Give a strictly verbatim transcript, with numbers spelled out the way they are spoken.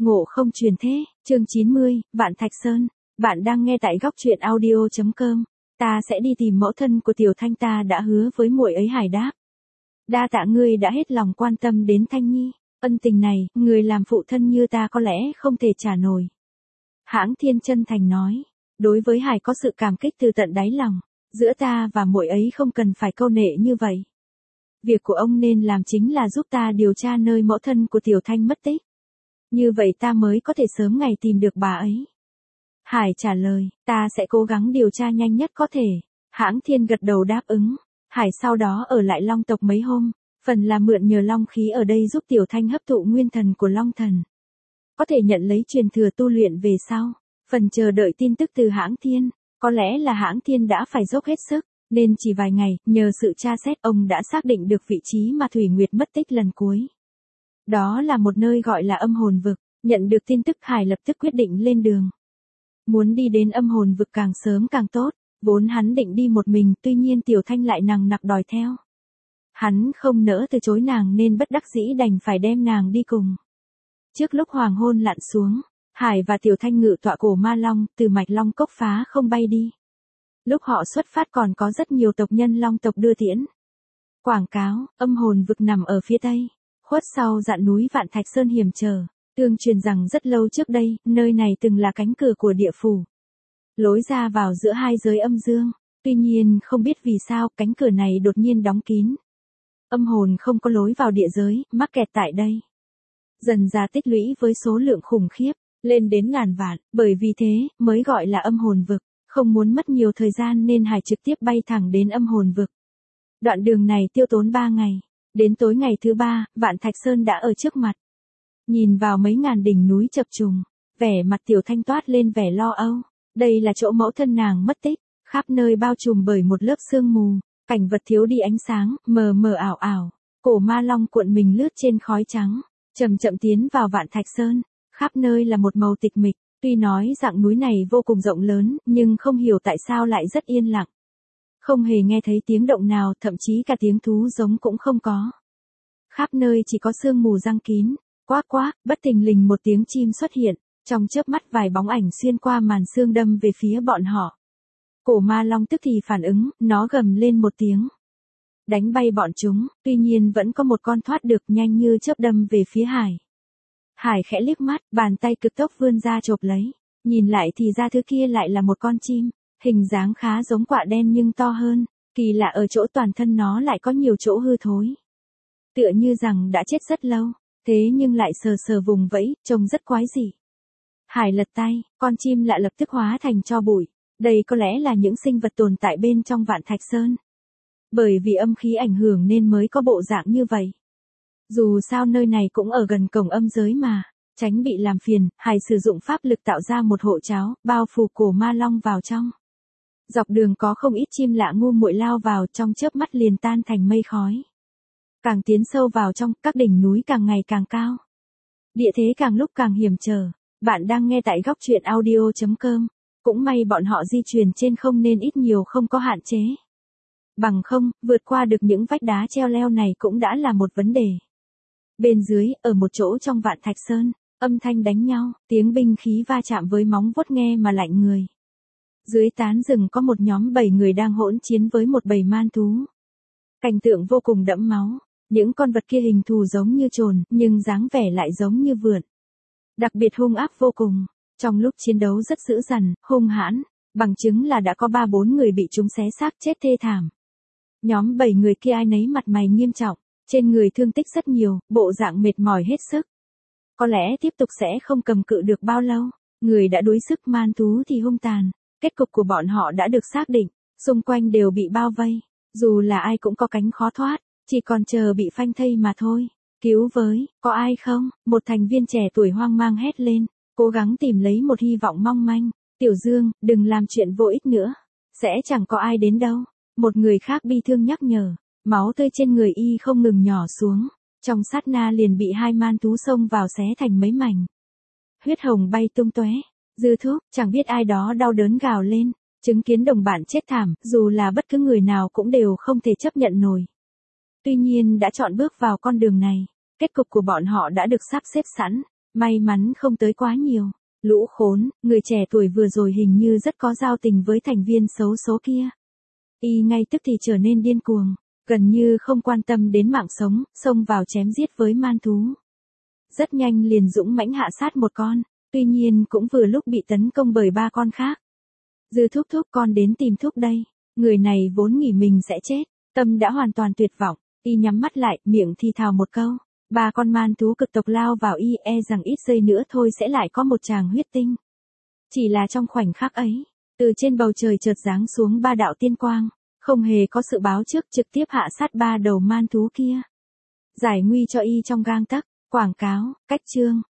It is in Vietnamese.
Ngộ không truyền thế, chương chín mươi, Vạn Thạch Sơn. Bạn đang nghe tại góc truyện audio chấm com. Ta sẽ đi tìm mẫu thân của Tiểu Thanh, ta đã hứa với muội ấy. Hải đáp. Đa tạ ngươi đã hết lòng quan tâm đến Thanh Nhi, ân tình này, người làm phụ thân như ta có lẽ không thể trả nổi. Hãng Thiên chân thành nói. Đối với Hải có sự cảm kích từ tận đáy lòng, giữa ta và muội ấy không cần phải câu nệ như vậy. Việc của ông nên làm chính là giúp ta điều tra nơi mẫu thân của Tiểu Thanh mất tích. Như vậy ta mới có thể sớm ngày tìm được bà ấy. Hải trả lời, ta sẽ cố gắng điều tra nhanh nhất có thể. Hãng Thiên gật đầu đáp ứng. Hải sau đó ở lại Long tộc mấy hôm, phần là mượn nhờ long khí ở đây giúp Tiểu Thanh hấp thụ nguyên thần của Long thần. Có thể nhận lấy truyền thừa tu luyện về sau, phần chờ đợi tin tức từ Hãng Thiên. Có lẽ là Hãng Thiên đã phải dốc hết sức, nên chỉ vài ngày, nhờ sự tra xét ông đã xác định được vị trí mà Thủy Nguyệt mất tích lần cuối. Đó là một nơi gọi là âm hồn vực. Nhận được tin tức, Hải lập tức quyết định lên đường. Muốn đi đến âm hồn vực càng sớm càng tốt, vốn hắn định đi một mình, tuy nhiên Tiểu Thanh lại nằng nặc đòi theo. Hắn không nỡ từ chối nàng nên bất đắc dĩ đành phải đem nàng đi cùng. Trước lúc hoàng hôn lặn xuống, Hải và Tiểu Thanh ngự tọa cổ ma long, từ mạch long cốc phá không bay đi. Lúc họ xuất phát còn có rất nhiều tộc nhân Long tộc đưa tiễn. Quảng cáo, âm hồn vực nằm ở phía tây, khuất sau dạn núi Vạn Thạch Sơn hiểm trở. Tương truyền rằng rất lâu trước đây, nơi này từng là cánh cửa của địa phủ, lối ra vào giữa hai giới âm dương. Tuy nhiên không biết vì sao cánh cửa này đột nhiên đóng kín. Âm hồn không có lối vào địa giới, mắc kẹt tại đây. Dần ra tích lũy với số lượng khủng khiếp, lên đến ngàn vạn, bởi vì thế mới gọi là âm hồn vực. Không muốn mất nhiều thời gian nên Hải trực tiếp bay thẳng đến âm hồn vực. Đoạn đường này tiêu tốn ba ngày. Đến tối ngày thứ ba, Vạn Thạch Sơn đã ở trước mặt. Nhìn vào mấy ngàn đỉnh núi chập trùng, vẻ mặt Tiểu Thanh toát lên vẻ lo âu. Đây là chỗ mẫu thân nàng mất tích, khắp nơi bao trùm bởi một lớp sương mù, cảnh vật thiếu đi ánh sáng, mờ mờ ảo ảo. Cổ ma long cuộn mình lướt trên khói trắng, chậm chậm tiến vào Vạn Thạch Sơn, khắp nơi là một màu tịch mịch. Tuy nói dạng núi này vô cùng rộng lớn, nhưng không hiểu tại sao lại rất yên lặng. Không hề nghe thấy tiếng động nào, thậm chí cả tiếng thú giống cũng không có. Khắp nơi chỉ có sương mù giăng kín. Quác quác, bất thình lình một tiếng chim xuất hiện, trong chớp mắt vài bóng ảnh xuyên qua màn sương đâm về phía bọn họ. Cổ ma long tức thì phản ứng, nó gầm lên một tiếng, đánh bay bọn chúng, tuy nhiên vẫn có một con thoát được, nhanh như chớp đâm về phía Hải. Hải khẽ liếc mắt, bàn tay cực tốc vươn ra chộp lấy, nhìn lại thì ra thứ kia lại là một con chim, hình dáng khá giống quạ đen nhưng to hơn, kỳ lạ ở chỗ toàn thân nó lại có nhiều chỗ hư thối. Tựa như rằng đã chết rất lâu. Thế nhưng lại sờ sờ vùng vẫy, trông rất quái dị. Hải lật tay, con chim lạ lập tức hóa thành tro bụi. Đây có lẽ là những sinh vật tồn tại bên trong Vạn Thạch Sơn. Bởi vì âm khí ảnh hưởng nên mới có bộ dạng như vậy. Dù sao nơi này cũng ở gần cổng âm giới mà, tránh bị làm phiền, Hải sử dụng pháp lực tạo ra một hộ cháo, bao phủ cổ ma long vào trong. Dọc đường có không ít chim lạ ngu muội lao vào, trong chớp mắt liền tan thành mây khói. Càng tiến sâu vào trong, các đỉnh núi càng ngày càng cao. Địa thế càng lúc càng hiểm trở. Bạn đang nghe tại góc truyện audio chấm com. Cũng may bọn họ di chuyển trên không nên ít nhiều không có hạn chế. Bằng không, vượt qua được những vách đá treo leo này cũng đã là một vấn đề. Bên dưới, ở một chỗ trong Vạn Thạch Sơn, âm thanh đánh nhau, tiếng binh khí va chạm với móng vuốt nghe mà lạnh người. Dưới tán rừng có một nhóm bảy người đang hỗn chiến với một bầy man thú. Cảnh tượng vô cùng đẫm máu. Những con vật kia hình thù giống như trồn, nhưng dáng vẻ lại giống như vượn. Đặc biệt hung ác vô cùng. Trong lúc chiến đấu rất dữ dằn, hung hãn, bằng chứng là đã có ba bốn người bị chúng xé xác chết thê thảm. Nhóm bảy người kia ai nấy mặt mày nghiêm trọng, trên người thương tích rất nhiều, bộ dạng mệt mỏi hết sức. Có lẽ tiếp tục sẽ không cầm cự được bao lâu. Người đã đuối sức, man thú thì hung tàn. Kết cục của bọn họ đã được xác định, xung quanh đều bị bao vây. Dù là ai cũng có cánh khó thoát. Chỉ còn chờ bị phanh thây mà thôi. Cứu với, có ai không? Một thành viên trẻ tuổi hoang mang hét lên, cố gắng tìm lấy một hy vọng mong manh. Tiểu Dương, đừng làm chuyện vô ích nữa. Sẽ chẳng có ai đến đâu. Một người khác bi thương nhắc nhở. Máu tươi trên người y không ngừng nhỏ xuống. Trong sát na liền bị hai man thú xông vào xé thành mấy mảnh. Huyết hồng bay tung tóe. Dư thuốc, chẳng biết ai đó đau đớn gào lên. Chứng kiến đồng bạn chết thảm, dù là bất cứ người nào cũng đều không thể chấp nhận nổi. Tuy nhiên đã chọn bước vào con đường này, kết cục của bọn họ đã được sắp xếp sẵn, May mắn không tới quá nhiều. Lũ khốn, người trẻ tuổi vừa rồi hình như rất có giao tình với thành viên xấu số kia. Y ngay tức thì trở nên điên cuồng, gần như không quan tâm đến mạng sống, xông vào chém giết với man thú. Rất nhanh liền dũng mãnh hạ sát một con, tuy nhiên cũng vừa lúc bị tấn công bởi ba con khác. Dư thúc thúc con đến tìm thúc đây, người này vốn nghĩ mình sẽ chết, tâm đã hoàn toàn tuyệt vọng, y nhắm mắt lại, miệng thì thào một câu. Ba con man thú cực tộc lao vào y, e rằng ít giây nữa thôi sẽ lại có một tràng huyết tinh. Chỉ là trong khoảnh khắc ấy, từ trên bầu trời chợt giáng xuống ba đạo tiên quang, không hề có sự báo trước, trực tiếp hạ sát ba đầu man thú kia. Giải nguy cho y trong gang tấc. Quảng cáo, cách chương.